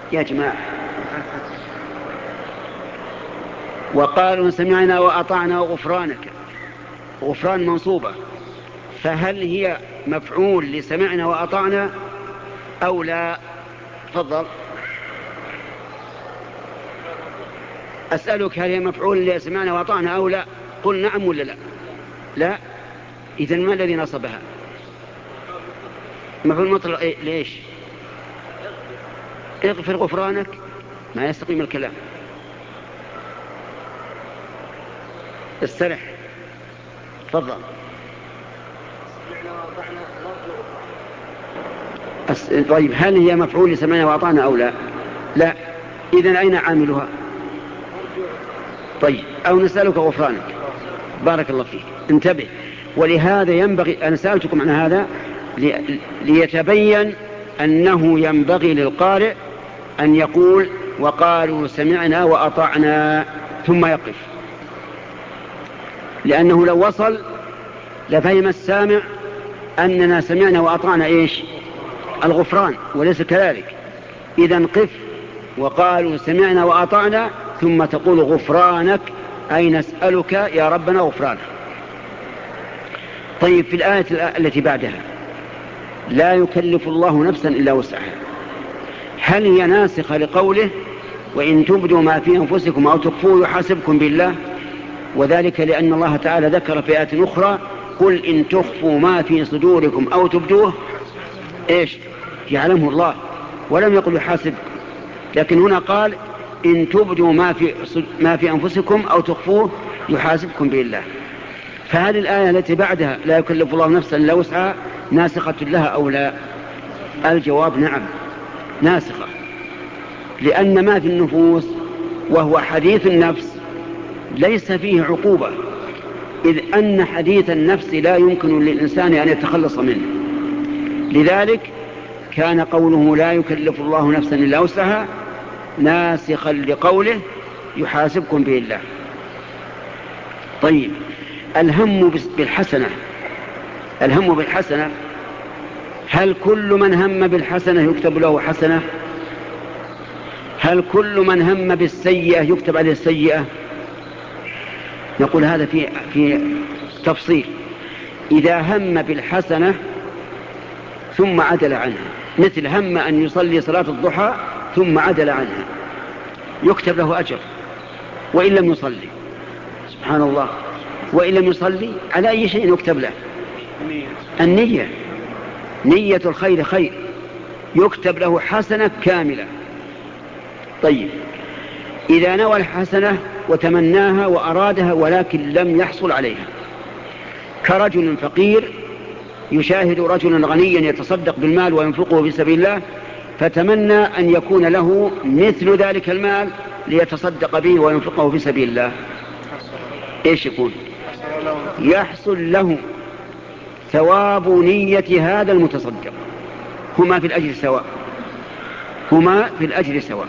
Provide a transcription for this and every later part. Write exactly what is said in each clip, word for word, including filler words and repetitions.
يا جماعة. وقالوا سمعنا وأطعنا غفرانك، غفران منصوبة، فهل هي مفعول لسمعنا وأطعنا أو لا؟ تفضل. أسألك هل هي مفعول لسمعنا وأطعنا أو لا؟ قل نعم ولا لا؟ لا. إذن ما الذي نصبها؟ مفعول مطلق. إيه؟ ليش؟ اغفر غفرانك، ما يستقيم الكلام. استرح. تفضل. أس... طيب هل هي مفعول لسمعنا وأطعنا أو لا؟ لا. إذن أين عاملها؟ طيب أو نسألك غفرانك. بارك الله فيك. انتبه. ولهذا ينبغي، أنا سألتكم عن هذا لي... ليتبين أنه ينبغي للقارئ أن يقول وقالوا سمعنا وأطعنا ثم يقف، لأنه لو وصل لفهم السامع أننا سمعنا وأطعنا إيش؟ الغفران، وليس كذلك. إذن قف وقالوا سمعنا وأطعنا ثم تقول غفرانك، أي نسألك يا ربنا غفرانك. طيب في الآية التي بعدها لا يكلف الله نفسا إلا وسعها، هل هي ناسخة لقوله وإن تبدوا ما في أنفسكم أو تخفوه يحاسبكم بالله؟ وذلك لأن الله تعالى ذكر في آية أخرى قل إن تخفوا ما في صدوركم أو تبدوه إيش؟ يعلمه الله، ولم يقل يحاسبكم. لكن هنا قال إن تبدوا ما في, ما في أنفسكم أو تخفوه يحاسبكم بالله. فهذه الآية التي بعدها لا يكلف الله نفسا إلا وسعها ناسخة لها أو لا؟ الجواب نعم ناسخة، لأن ما في النفوس وهو حديث النفس ليس فيه عقوبة، إذ أن حديث النفس لا يمكن للإنسان أن يتخلص منه. لذلك كان قوله لا يكلف الله نفسا إلا وسعها ناسخا لقوله يحاسبكم به الله. طيب الهم بالحسنة، الهم بالحسنة، هل كل من هم بالحسنة يكتب له حسنة؟ هل كل من هم بالسيئة يكتب عليه السيئة؟ نقول هذا في في تفصيل. إذا هم بالحسنة ثم عدل عنها، مثل هم أن يصلي صلاة الضحى ثم عدل عنها، يكتب له أجر وإن لم يصلي. سبحان الله. وإن لم يصلي على أي شيء يكتب له؟ النية، نية الخير خير، يكتب له حسنة كاملة. طيب إذا نوى الحسنة وتمناها وأرادها ولكن لم يحصل عليها، كرجل فقير يشاهد رجلا غنيا يتصدق بالمال وينفقه في سبيل الله، فتمنى أن يكون له مثل ذلك المال ليتصدق به وينفقه في سبيل الله، إيش يكون؟ يحصل له ثواب نية هذا المتصدق، هما في الأجر سواء، هما في الأجر سواء.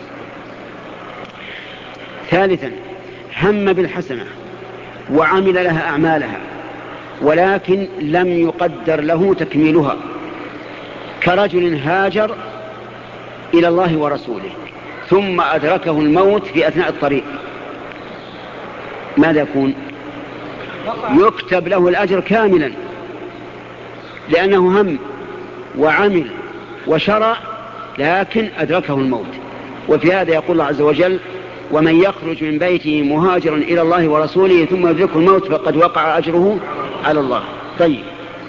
ثالثا هم بالحسنة وعمل لها أعمالها ولكن لم يقدر له تكميلها، كرجل هاجر إلى الله ورسوله ثم أدركه الموت في أثناء الطريق، ماذا يكون؟ يكتب له الأجر كاملا، لأنه هم وعمل وشرع لكن أدركه الموت. وفي هذا يقول الله عز وجل ومن يخرج من بيته مهاجرا إلى الله ورسوله ثم يدركه الموت فقد وقع أجره على الله. طيب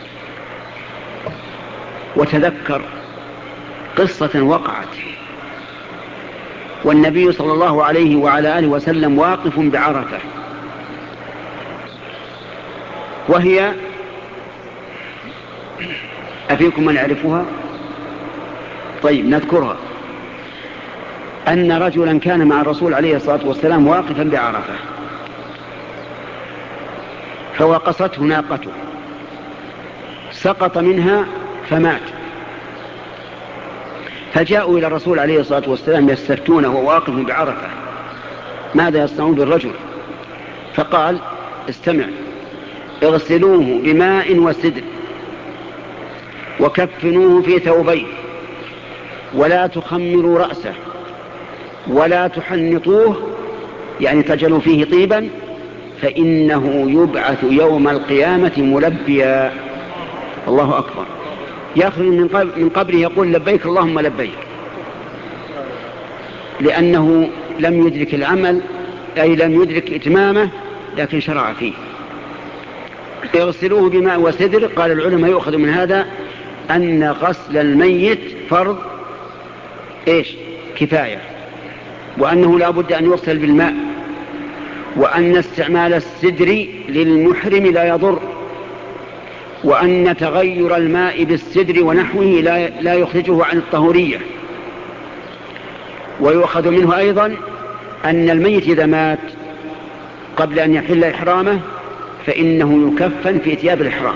وتذكر قصة وقعت والنبي صلى الله عليه وعلى آله وسلم واقف بعرفة، وهي أفيكم من يعرفها؟ طيب نذكرها. أن رجلا كان مع الرسول عليه الصلاة والسلام واقفا بعرفة، فوقصته ناقته، سقط منها فمات، فجاءوا إلى الرسول عليه الصلاة والسلام يستفتونه وهو واقف بعرفة ماذا يصنعون بالرجل؟ فقال استمع، اغسلوه بماء وسدر وكفنوه في ثوبين ولا تخمروا رأسه ولا تحنطوه يعني تجعلوا فيه طيبا فإنه يبعث يوم القيامة ملبيا. الله أكبر. يخرج من قبره يقول لبيك اللهم لبيك، لأنه لم يدرك العمل أي لم يدرك إتمامه لكن شرع فيه. يغسلوه بماء وسدر. قال العلماء يؤخذ من هذا أن غسل الميت فرض إيش كفاية، وأنه لا بد أن يغسل بالماء، وأن استعمال السدر للمحرم لا يضر، وأن تغير الماء بالسدر ونحوه لا, لا يخرجه عن الطهورية. ويؤخذ منه أيضا أن الميت إذا مات قبل أن يحل إحرامه فإنه يكفن في ثياب الإحرام.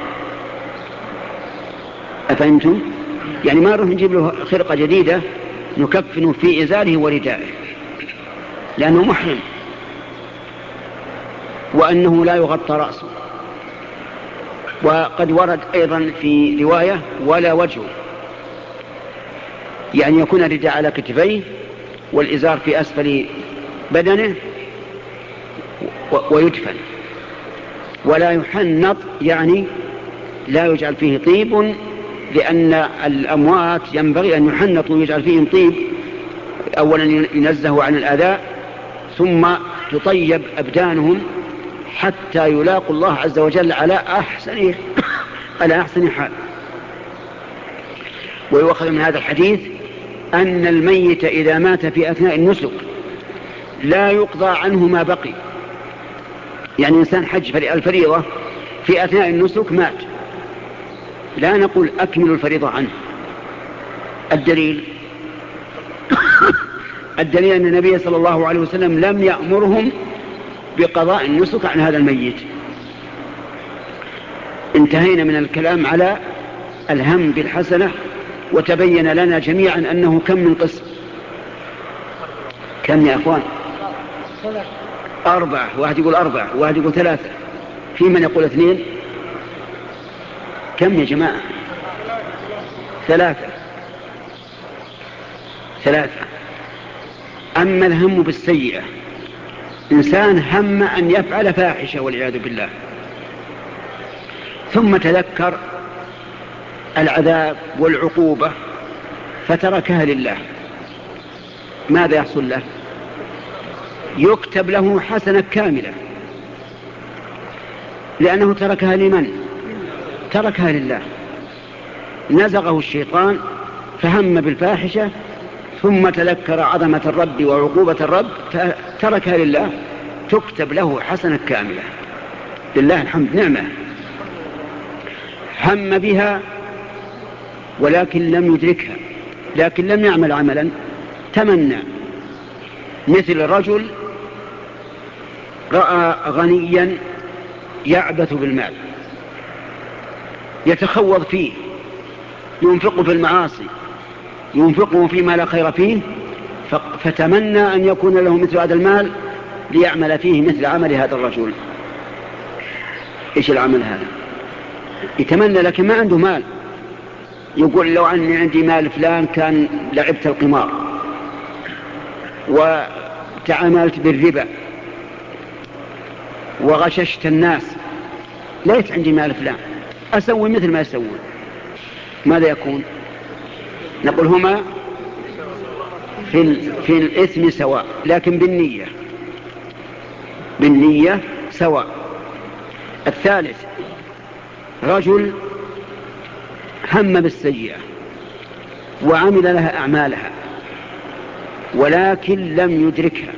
أفهمتم؟ يعني ما نروح نجيب له خرقة جديدة نكفن في إزاره وردائه لأنه محرم، وأنه لا يغطى رأسه. وقد ورد أيضا في رواية ولا وجهه، يعني يكون الرداء على كتفيه والإزار في أسفل بدنه ويدفن. ولا يحنط يعني لا يجعل فيه طيب، لأن الأموات ينبغي أن يحنطوا ويجعل فيهم طيب. أولا ينزهوا عن الآذاء ثم تطيب أبدانهم حتى يلاقوا الله عز وجل على أحسن على أحسن حال. ويؤخذ من هذا الحديث أن الميت إذا مات في أثناء النسك لا يقضى عنه ما بقي. يعني إنسان حج الفريضة في أثناء النسك مات، لا نقول أكمل الفريضة عنه. الدليل الدليل أن النبي صلى الله عليه وسلم لم يأمرهم بقضاء النسك عن هذا الميت. انتهينا من الكلام على الهم بالحسنة، وتبين لنا جميعا أنه كم من قسم. كم يا أخوان؟ أربعة. واحد يقول أربعة، واحد يقول ثلاثة، في من يقول اثنين. كم يا جماعة؟ ثلاثة. ثلاثة. أما الهم بالسيئة، إنسان هم أن يفعل فاحشة والعياذ بالله، ثم تذكر العذاب والعقوبة فتركها لله، ماذا يحصل له؟ يكتب له حسنة كاملة، لأنه تركها لمن؟ تركها لله. نزغه الشيطان فهم بالفاحشة ثم تذكر عظمة الرب وعقوبة الرب فتركها لله، تكتب له حسنة كاملة. لله الحمد، نعمة. هم بها ولكن لم يدركها، لكن لم يعمل عملا، تمنى. مثل رجل رأى غنيا يعبث بالمال، يتخوض فيه، ينفقه في المعاصي، ينفقه فيما لا خير فيه، فتمنى أن يكون له مثل هذا المال ليعمل فيه مثل عمل هذا الرجل. إيش العمل هذا؟ يتمنى لكن ما عنده مال. يقول لو أني عندي مال فلان كان لعبت القمار وتعاملت بالربا وغششت الناس، ليت عندي مال فلان أسوي مثل ما يسوون. ماذا يكون؟ نقول هما في, في الإثم سواء، لكن بالنية بالنية سواء. الثالث رجل هم بالسيئة وعمل لها أعمالها ولكن لم يدركها،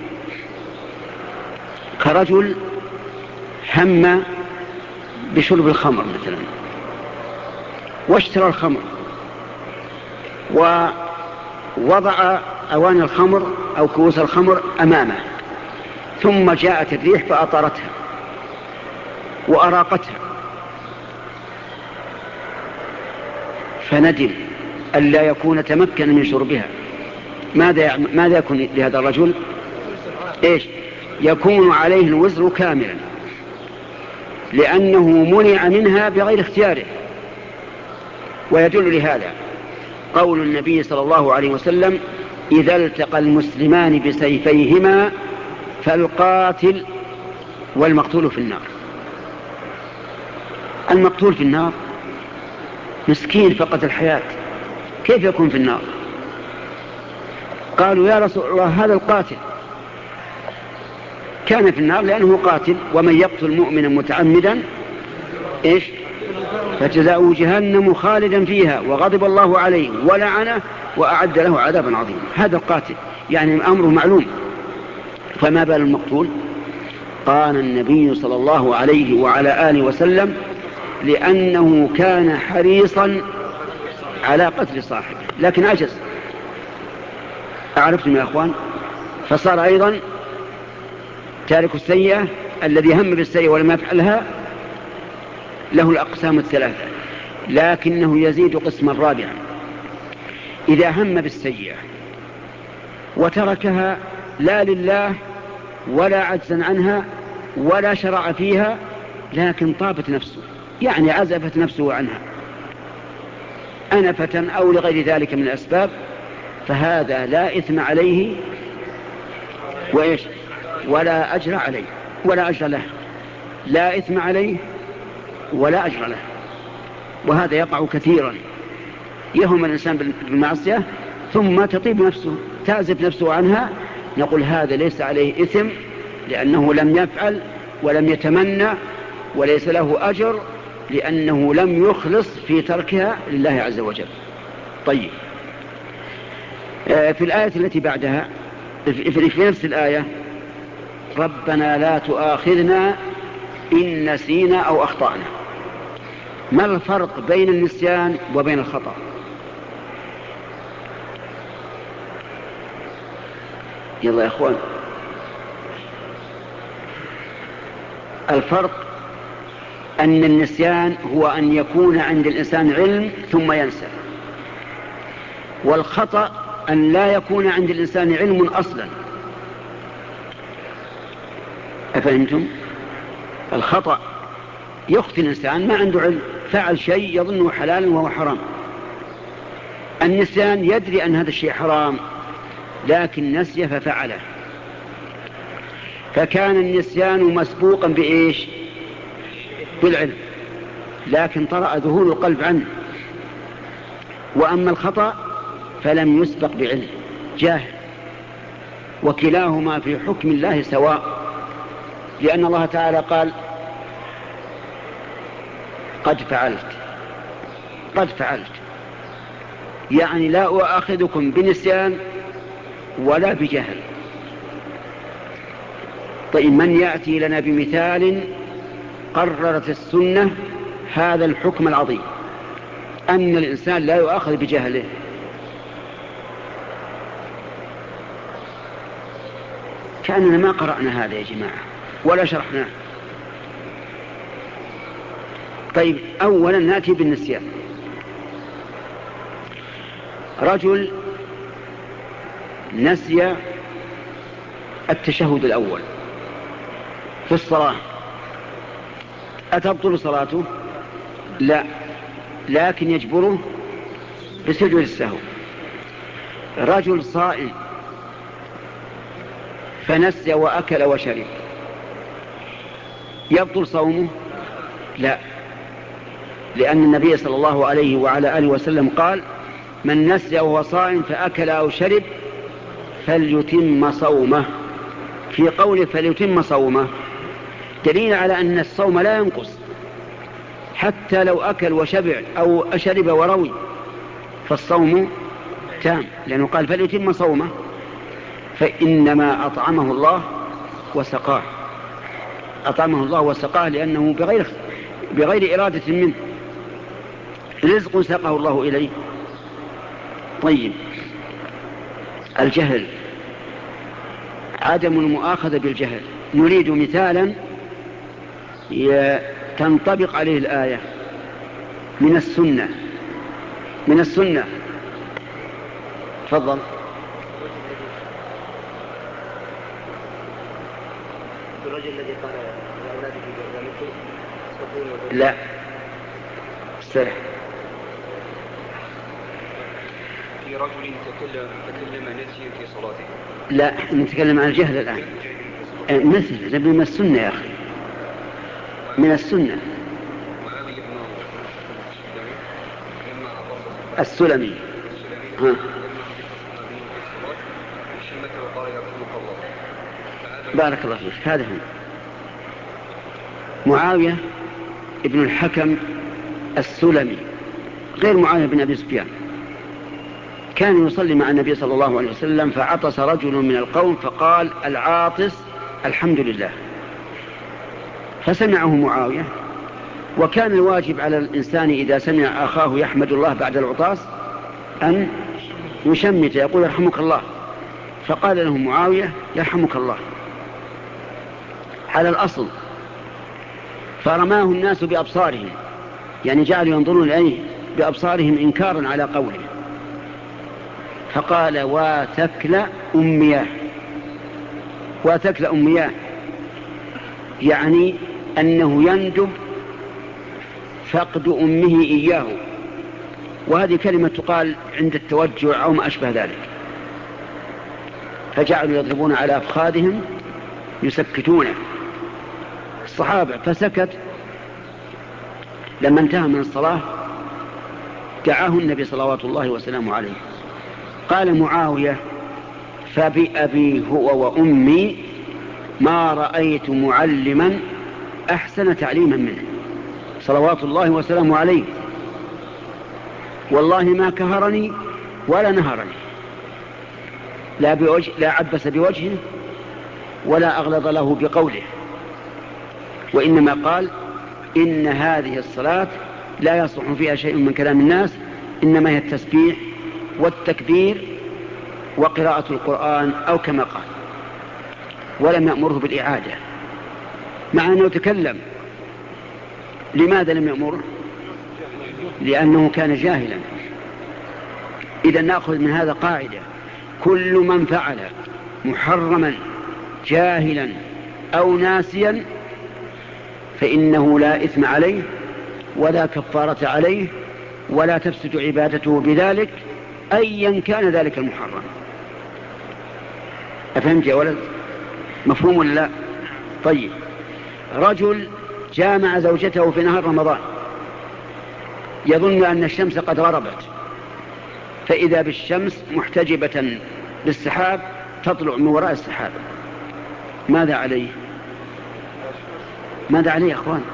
كرجل هم بشرب الخمر مثلا واشترى الخمر ووضع أوان الخمر أو كؤوس الخمر أمامه، ثم جاءت الريح فأطرتها وأراقتها، فندم ألا يكون تمكن من شربها. ماذا ماذا يكون لهذا الرجل؟ إيش؟ يكون عليه الوزر كاملا، لأنه منع منها بغير اختياره. ويدل لهذا قول النبي صلى الله عليه وسلم: إذا التقى المسلمان بسيفيهما فالقاتل والمقتول في النار. المقتول في النار مسكين فقط الحياة، كيف يكون في النار؟ قالوا يا رسول الله هذا القاتل كان في النار لأنه قاتل، ومن يقتل مؤمنا متعمدا إيش فجزاؤه جهنم خالدا فيها وغضب الله عليه ولعنه وأعد له عذابا عظيما. هذا القاتل يعني أمره معلوم، فما بال المقتول؟ قال النبي صلى الله عليه وعلى آله وسلم لأنه كان حريصا على قتل صاحبه لكن عجز. أعرفتم يا أخوان؟ فصار أيضا تارك السيئة الذي هم بالسيئة ولم يفعلها له الأقسام الثلاثة، لكنه يزيد قسما رابعا. إذا هم بالسيئة وتركها لا لله ولا عجزا عنها ولا شرع فيها، لكن طابت نفسه، يعني عزفت نفسه عنها أنفة أو لغير ذلك من الأسباب، فهذا لا إثم عليه وإيش ولا أجر عليه ولا أجر له، لا إثم عليه ولا أجر له. وهذا يقع كثيرا، يهم الإنسان بالمعصية ثم تطيب نفسه تعزف نفسه عنها، نقول هذا ليس عليه إثم لأنه لم يفعل ولم يتمنى، وليس له أجر لأنه لم يخلص في تركها لله عز وجل. طيب في الآية التي بعدها في نفس الآية ربنا لا تؤاخذنا إن نسينا أو أخطأنا. ما الفرق بين النسيان وبين الخطأ؟ يلا يا أخوان، الفرق أن النسيان هو أن يكون عند الإنسان علم ثم ينسى، والخطأ أن لا يكون عند الإنسان علم أصلا. أفهمتم؟ الخطأ يخطئ الإنسان ما عنده علم، فعل شيء يظنه حلالا وهو حرام. النسيان يدري أن هذا الشيء حرام لكن نسي ففعله، فكان النسيان مسبوقا بإيش؟ بالعلم، لكن طرأ ذهول القلب عنه. وأما الخطأ فلم يسبق بعلم، جاهل، وكلاهما في حكم الله سواء، لأن الله تعالى قال قد فعلت قد فعلت يعني لا أؤاخذكم بنسيان ولا بجهل. طيب من يأتي لنا بمثال قررت السنة هذا الحكم العظيم أن الإنسان لا يؤاخذ بجهله؟ كأننا ما قرأنا هذا يا جماعة ولا شرحناه. طيب أولا نأتي بالنسيان. رجل نسي التشهد الأول في الصلاة، أتبطل صلاته؟ لا، لكن يجبره بسجود السهو. رجل صائم فنسي وأكل وشرب، يبطل صومه؟ لا، لأن النبي صلى الله عليه وعلى آله وسلم قال من نسي وهو صائم فأكل أو شرب فليتم صومه. في قوله فليتم صومه دليل على أن الصوم لا ينقص، حتى لو أكل وشبع أو أشرب وروي فالصوم تام، لأنه قال فليتم صومه، فإنما أطعمه الله وسقاه، أطعمه الله وسقاه لأنه بغير, بغير إرادة منه، رزق سقه الله إليه. طيب الجهل، عدم المؤاخذة بالجهل، نريد مثالا تنطبق عليه الآية من السنة من السنة تفضل. الرجل الذي قال لأولاده لا صح في رجل تكلم تكلم نسيا في صلاته. لا، نتكلم عن الجهل الآن. مثل من السنة يا أخي، من السنة. السلمي ها. بارك الله فيك. هذا هم معاوية ابن الحكم السلمي غير معاوية بن أبي سفيان. كان يصلي مع النبي صلى الله عليه وسلم فعطس رجل من القوم فقال العاطس الحمد لله، فسمعه معاوية. وكان الواجب على الإنسان إذا سمع أخاه يحمد الله بعد العطاس أن يشمت يقول يرحمك الله، فقال له معاوية يرحمك الله على الأصل، فرماه الناس بأبصارهم، يعني جعلوا ينظرون إليه بأبصارهم إنكارا على قوله، فقال واتكل أمياه. واتكل أمياه يعني أنه يندب فقد أمه إياه، وهذه كلمة تقال عند التوجع أو ما أشبه ذلك. فجعلوا يضربون على أفخاذهم يسكتونه الصحابة، فسكت. لما انتهى من الصلاة دعاه النبي صلوات الله وسلامه عليه. قال معاوية فبأبي هو وأمي ما رأيت معلما أحسن تعليما منه صلوات الله وسلامه عليه، والله ما كهرني ولا نهرني، لا, بوجه لا عبس بوجهه ولا أغلظ له بقوله، وإنما قال إن هذه الصلاة لا يصلح فيها شيء من كلام الناس، إنما هي التسبيح والتكبير وقراءة القرآن أو كما قال، ولم يأمره بالإعادة مع أنه تكلم. لماذا لم يأمره؟ لأنه كان جاهلا. إذا نأخذ من هذا قاعدة: كل من فعل محرما جاهلا أو ناسيا فإنه لا إثم عليه ولا كفارة عليه ولا تفسد عبادته بذلك أيا كان ذلك المحرم. أفهمت يا ولد؟ مفهوم ولا لا؟ طيب، رجل جامع زوجته في نهار رمضان يظن أن الشمس قد غربت، فإذا بالشمس محتجبة بالسحاب تطلع من وراء السحاب، ماذا عليه؟ ماذا عليه يا أخوان؟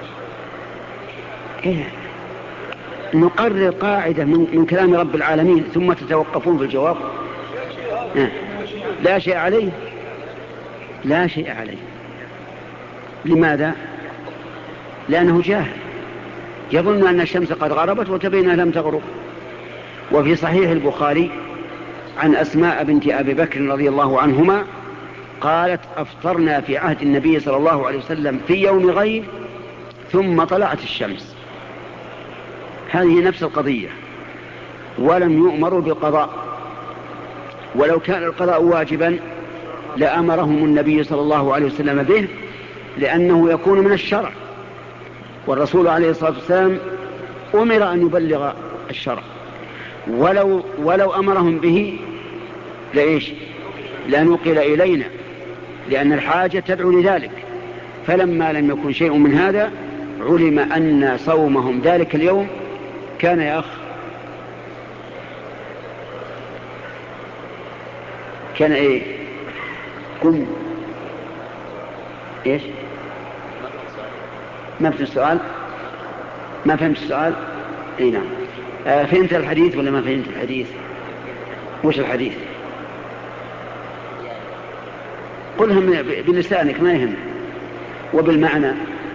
إيه؟ نقرر قاعدة من, من كلام رب العالمين ثم تتوقفون في الجواب. إيه؟ لا شيء عليه، لا شيء عليه. لماذا؟ لأنه جاهل، يظن أن الشمس قد غربت وتبين لم تغرب. وفي صحيح البخاري عن أسماء بنت أبي بكر رضي الله عنهما قالت أفطرنا في عهد النبي صلى الله عليه وسلم في يوم غيب ثم طلعت الشمس. هذه نفس القضية، ولم يؤمروا بالقضاء، ولو كان القضاء واجبا لأمرهم النبي صلى الله عليه وسلم به، لأنه يكون من الشرع، والرسول عليه الصلاة والسلام أمر أن يبلغ الشرع. ولو, ولو أمرهم به لإيش؟ لنقل إلينا، لأن الحاجة تدعو لذلك. فلما لم يكن شيء من هذا علم أن صومهم ذلك اليوم كان يا أخ كان إيه؟ قم إيش؟ ما فهمت السؤال؟ ما فهمت السؤال؟ إيه نعم. آه فهمت الحديث ولا ما فهمت الحديث؟ وش الحديث؟ قلها بلسانك ما يهم، وبالمعنى.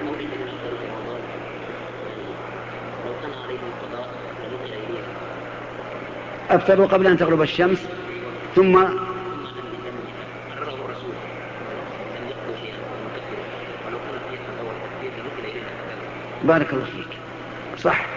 أفطروا قبل أن تغرب الشمس ثم بارك الله فيك. صح.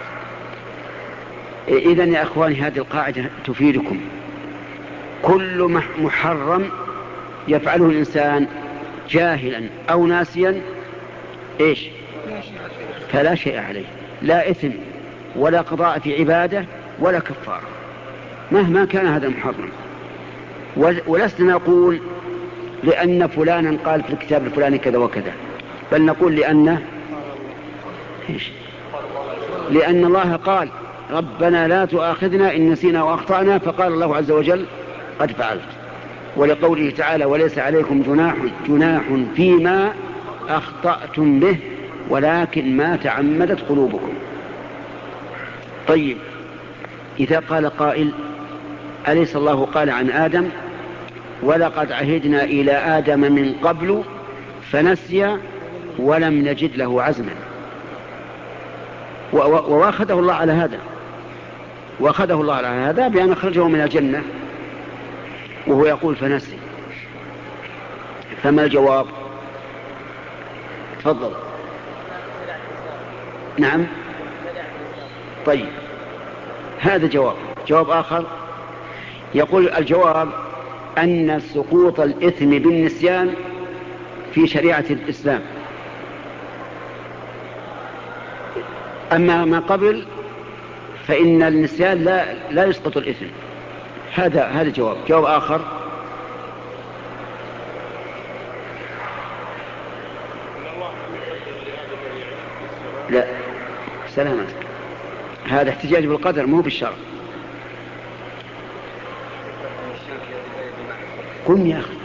إذن يا أخواني هذه القاعدة تفيدكم: كل محرم يفعله الإنسان جاهلا أو ناسيا إيش؟ فلا شيء عليه، لا إثم ولا قضاء في عبادة ولا كفارة. مهما كان هذا محرم. ولسنا نقول لأن فلانا قال في الكتاب الفلاني كذا وكذا، بل نقول لأن إيش؟ لأن الله قال ربنا لا تؤاخذنا إن نسينا وأخطأنا، فقال الله عز وجل قد فعلت. ولقوله تعالى وليس عليكم جناح, جناح فيما أخطأتم به ولكن ما تعمدت قلوبكم. طيب، إذا قال قائل أليس الله قال عن آدم ولقد عهدنا إلى آدم من قبل فنسي ولم نجد له عزما، وواخذه الله على هذا، واخذه الله على هذا بأن أخرجه من الجنة وهو يقول فنسي. فما الجواب؟ تفضل. نعم. طيب، هذا جواب. جواب آخر يقول الجواب أن سقوط الإثم بالنسيان في شريعة الإسلام، أما ما قبل فإن النسيان لا, لا يسقط الإثم. هذا هذا جواب. جواب آخر لا سلامة، هذا احتجاج بالقدر مو بالشرع. قم يا أخي.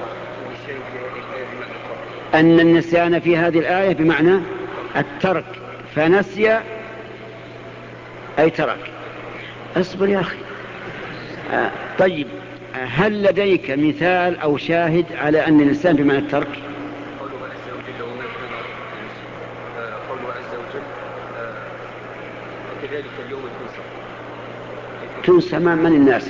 أن النسيان في هذه الآية بمعنى الترك، فنسي أي ترك. أصبر يا أخي. آه طيب، هل لديك مثال أو شاهد على أن النسيان بمعنى الترك؟ قوله عز وجل وما كان قوله عز وجل وكذلك اليوم تنسى. تنسى من الناس؟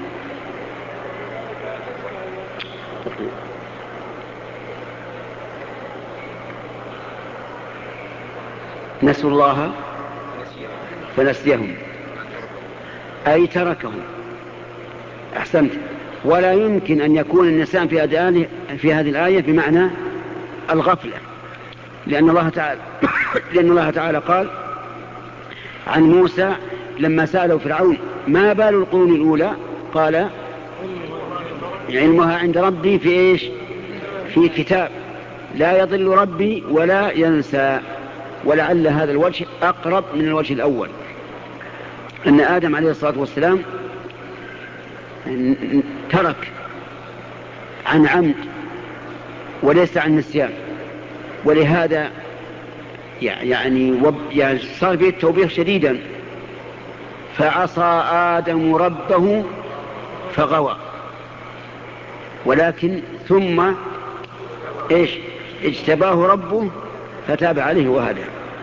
نسوا الله فنسيهم أي تركهم. أحسنت. ولا يمكن أن يكون النسيان في هذه في هذه الآية بمعنى الغفلة، لأن الله تعالى لأن الله تعالى قال عن موسى لما سأله فرعون ما بال القرون الأولى قال علمها عند ربي في إيش؟ في كتاب لا يضل ربي ولا ينسى. ولعل هذا الوجه أقرب من الوجه الأول، أن آدم عليه الصلاة والسلام ترك عن عمد وليس عن نسيان، ولهذا يعني صار فيه التوبيخ شديدا، فعصى آدم ربه فغوى، ولكن ثم إيش؟ اجتباه ربه فتاب عليه وهدى.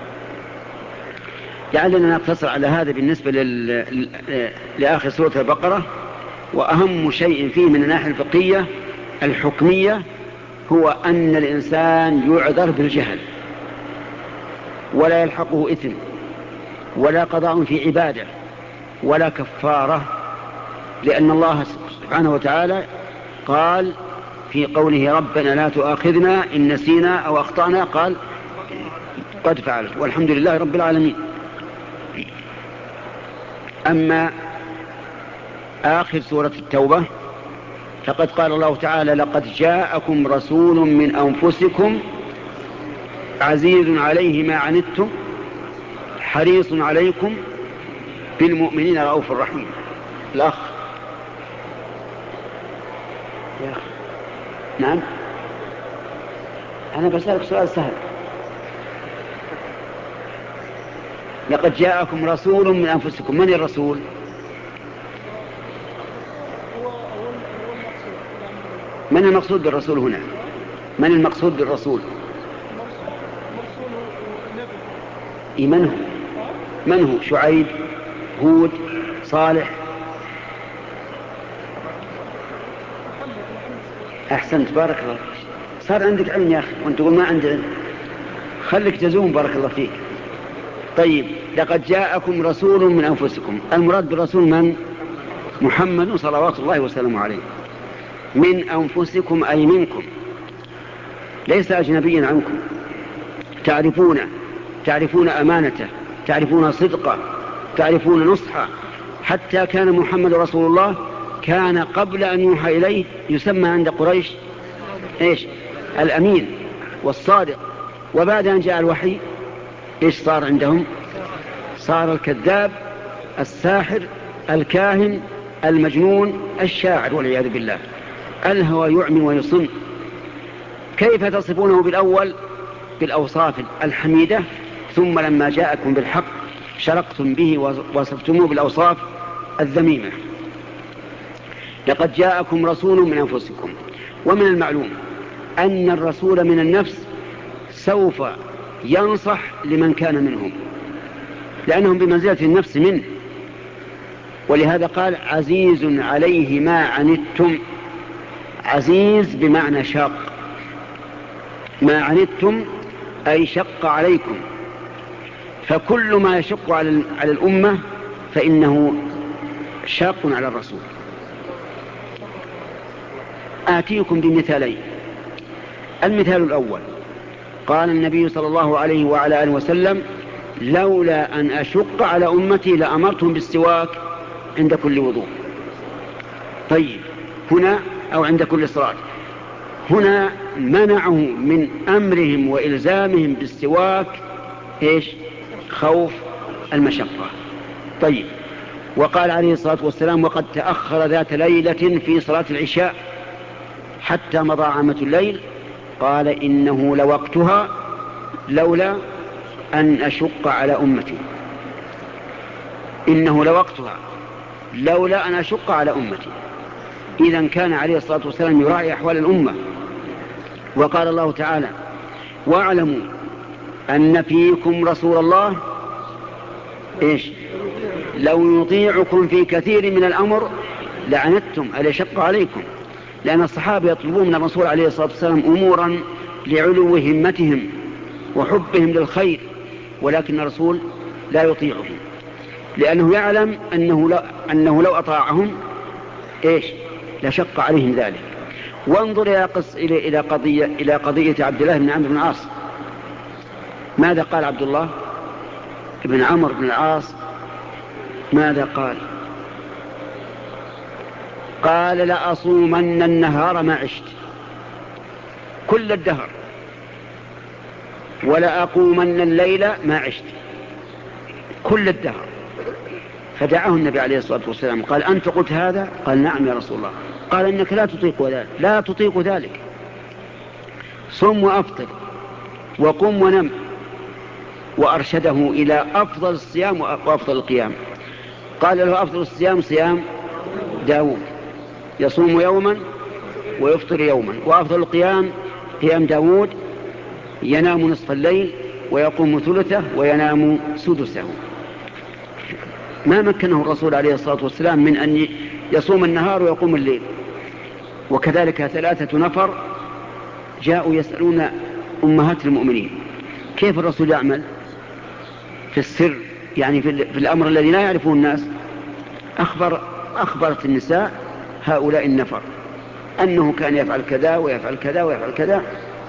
لعلنا نقتصر على هذا بالنسبة لل... لآخر سورة البقرة. وأهم شيء فيه من الناحية الفقهية الحكمية هو أن الإنسان يعذر بالجهل ولا يلحقه إثم ولا قضاء في عبادة ولا كفارة، لأن الله سبحانه وتعالى قال في قوله ربنا لا تؤاخذنا إن نسينا أو أخطأنا قال قد فعلت والحمد لله رب العالمين. أما آخر سورة التوبة فقد قال الله تعالى لقد جاءكم رسول من أنفسكم عزيز عليه ما عنتم حريص عليكم بالمؤمنين رؤوف رحيم. الأخ يا أخي. نعم، أنا بسألك سؤال سهل. لقد جاءكم رسول من أنفسكم، من الرسول؟ من المقصود بالرسول هنا؟ من المقصود بالرسول؟ من هو؟ من هو؟ شعيب، هود، صالح؟ أحسنت، بارك الله. صار عندك علم يا أخي وأنت تقول ما عندي علم، خليك تزوم بارك الله فيك. طيب، لقد جاءكم رسول من أنفسكم، المراد بالرسول من؟ محمد صلوات الله وسلامه عليه. من أنفسكم أي منكم، ليس أجنبيا عنكم، تعرفونه، تعرفون أمانته، تعرفون صدقه، تعرفون نصحه، حتى كان محمد رسول الله كان قبل أن يوحى إليه يسمى عند قريش إيش؟ الأمين والصادق، وبعد أن جاء الوحي إيش صار عندهم؟ صار الكذاب، الساحر، الكاهن، المجنون، الشاعر، والعياذ بالله. الهوى يعمي ويصم. كيف تصفونه بالأول بالأوصاف الحميدة، ثم لما جاءكم بالحق شرقتم به ووصفتموه بالأوصاف الذميمة؟ لقد جاءكم رسول من أنفسكم. ومن المعلوم أن الرسول من النفس سوف ينصح لمن كان منهم، لأنهم بمنزلة النفس منه، ولهذا قال عزيز عليه ما عنتم. عزيز بمعنى شاق، ما عنتم أي شق عليكم، فكل ما يشق على الأمة فإنه شاق على الرسول. آتيكم بمثالين. المثال الأول قال النبي صلى الله عليه وعلى آله وسلم لولا أن أشق على أمتي لأمرتهم بالسواك عند كل وضوء. طيب هنا أو عند كل صلاة، هنا منعه من أمرهم وإلزامهم بالسواك إيش؟ خوف المشقة. طيب وقال عليه الصلاة والسلام وقد تأخر ذات ليلة في صلاة العشاء حتى مضى عامة الليل، قال إنه لوقتها لولا أن أشق على أمتي. إنه لوقتها لولا أن أشق على أمتي. إذن كان عليه الصلاة والسلام يراعي أحوال الأمة. وقال الله تعالى واعلموا أن فيكم رسول الله إيش؟ لو يطيعكم في كثير من الأمر لعنتم ألا شق عليكم، لأن الصحابة يطلبون من الرسول عليه الصلاة والسلام أمورا لعلو همتهم وحبهم للخير، ولكن الرسول لا يطيعهم لأنه يعلم أنه لو, أنه لو أطاعهم إيش؟ لشق عليهم ذلك. وانظر إلى, قص إلى, إلى, قضية إلى قضية عبد الله بن عمرو بن العاص. ماذا قال عبد الله بن عمرو بن العاص؟ ماذا قال؟ قال لأصومن النهار ما عشت كل الدهر، ولأقومن الليل ما عشت كل الدهر. فدعاه النبي عليه الصلاة والسلام قال أنت قلت هذا؟ قال نعم يا رسول الله. قال إنك لا تطيق ذلك، لا تطيق ذلك. صم وأفطر وقم ونم. وأرشده إلى أفضل الصيام وأفضل القيام. قال له أفضل الصيام صيام داود يصوم يوما ويفطر يوما، وأفضل القيام قيام داود ينام نصف الليل ويقوم ثلثه وينام سدسه. ما مكنه الرسول عليه الصلاة والسلام من أن يصوم النهار ويقوم الليل. وكذلك ثلاثة نفر جاءوا يسألون أمهات المؤمنين كيف الرسول يعمل في السر، يعني في الأمر الذي لا يعرفه الناس. أخبر أخبرت النساء هؤلاء النفر أنه كان يفعل كذا ويفعل كذا ويفعل كذا.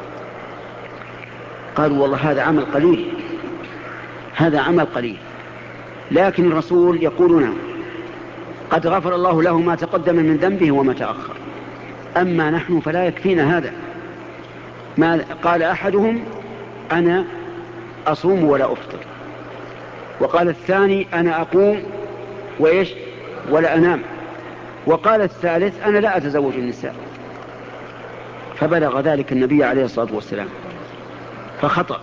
قالوا والله هذا عمل قليل، هذا عمل قليل. لكن الرسول يقولون قد غفر الله له ما تقدم من ذنبه وما تأخر، أما نحن فلا يكفينا هذا. ما قال أحدهم أنا أصوم ولا أفطر، وقال الثاني أنا أقوم وإيش ولا أنام، وقال الثالث أنا لا أتزوج النساء. فبلغ ذلك النبي عليه الصلاة والسلام فخطأ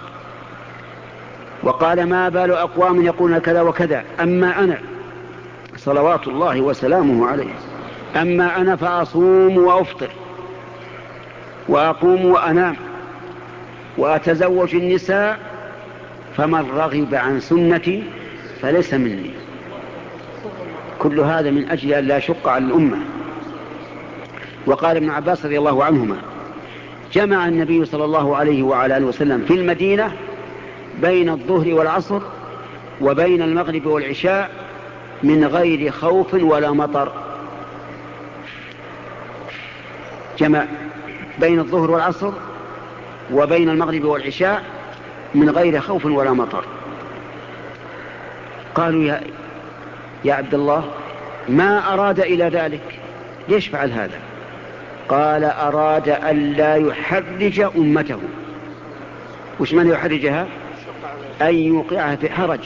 وقال ما بال أقوام يقولون كذا وكذا، أما أنا صلوات الله وسلامه عليه أما أنا فأصوم وأفطر وأقوم وأنام وأتزوج النساء، فمن رغب عن سنتي فليس مني. كل هذا من أجل أن لا شق على الأمة. وقال ابن عباس رضي الله عنهما جمع النبي صلى الله عليه وعلى آله وسلم في المدينة بين الظهر والعصر وبين المغرب والعشاء من غير خوف ولا مطر. جمع بين الظهر والعصر وبين المغرب والعشاء من غير خوف ولا مطر. قالوا يا يا عبد الله ما أراد إلى ذلك؟ ليش فعل هذا؟ قال أراد أن لا يحرج أمته. وش من يحرجها؟ أن يوقعها في حرج،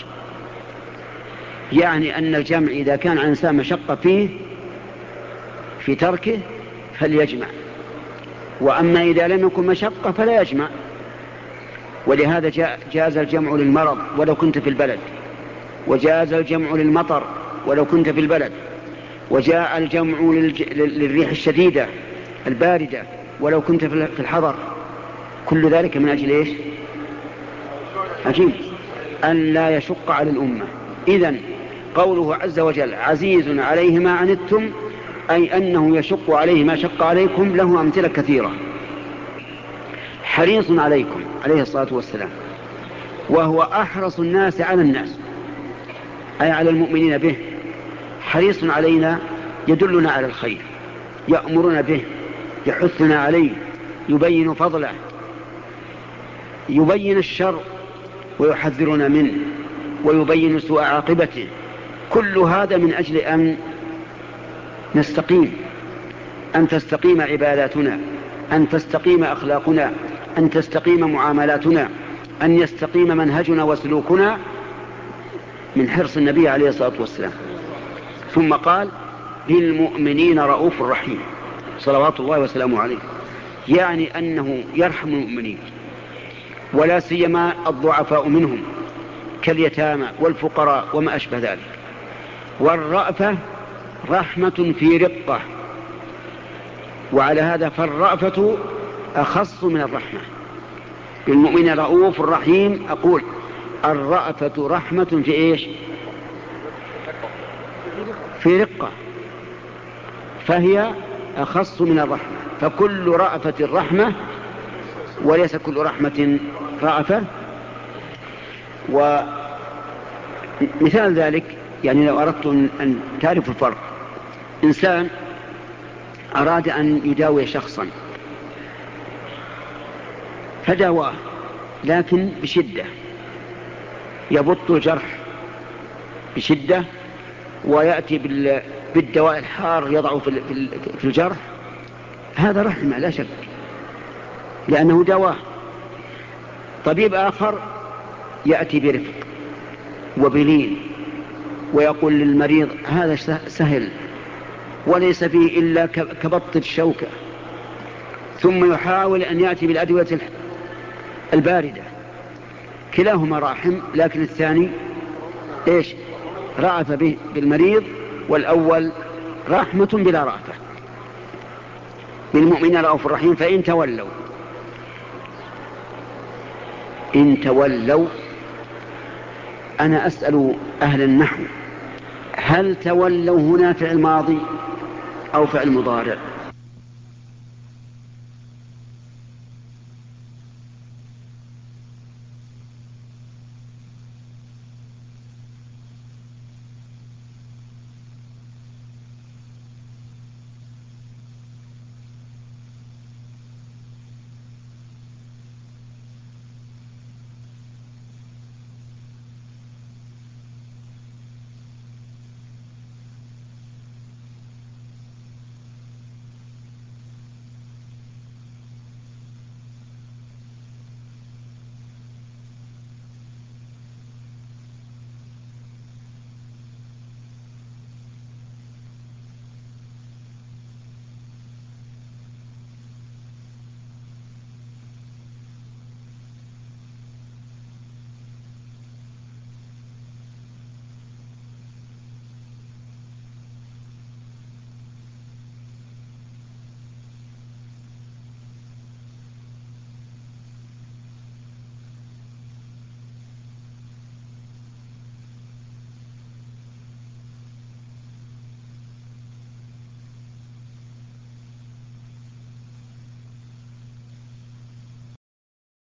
يعني أن الجمع إذا كان عن إنسان مشقة فيه في تركه فليجمع، وأما إذا لم يكن مشقة فلا يجمع. ولهذا جاز الجمع للمرض ولو كنت في البلد، وجاز الجمع للمطر ولو كنت في البلد، وجاء الجمع للريح الشديدة الباردة ولو كنت في الحضر. كل ذلك من أجل إيش؟ عجيب أن لا يشق على الأمة. إذن قوله عز وجل عزيز عليه ما عنتم، أي أنه يشق عليه ما شق عليكم، له أمثلة كثيرة. حريص عليكم عليه الصلاة والسلام، وهو أحرص الناس على الناس، أي على المؤمنين به. حريص علينا يدلنا على الخير، يأمرنا به، يحثنا عليه، يبين فضله، يبين الشر ويحذرنا منه، ويبين سوء عاقبته. كل هذا من أجل أن نستقيم، أن تستقيم عباداتنا، أن تستقيم أخلاقنا، أن تستقيم معاملاتنا، أن يستقيم منهجنا وسلوكنا، من حرص النبي عليه الصلاة والسلام. ثم قال بالمؤمنين رؤوف رحيم صلوات الله وسلامه عليه، يعني أنه يرحم المؤمنين، ولا سيما الضعفاء منهم كاليتامى والفقراء وما أشبه ذلك. والرأفة رحمة في رقة، وعلى هذا فالرأفة أخص من الرحمة. بالمؤمن رؤوف رحيم، أقول الرأفة رحمة في إيش؟ في رقة، فهي أخص من الرحمة. فكل رأفة رحمة وليس كل رحمة رأفة. ومثال ذلك يعني لو أردت أن تعرف الفرق، إنسان أراد أن يداوي شخصا فداواه لكن بشدة، يبط الجرح بشدة ويأتي بالدواء الحار يضعه في الجرح، هذا رحمة لا شك لأنه دواء. طبيب آخر يأتي برفق وبلين ويقول للمريض هذا سهل وليس فيه إلا كبط الشوكة، ثم يحاول أن يأتي بالأدوية الباردة. كلاهما راحم، لكن الثاني إيش؟ رأف به بالمريض، والأول رحمة بلا رأفة. بالمؤمنين رؤوف رحيم. فإن تولوا إن تولوا أنا أسأل أهل النحو، هل تولوا هنا فعل ماضي أو فعل مضارع؟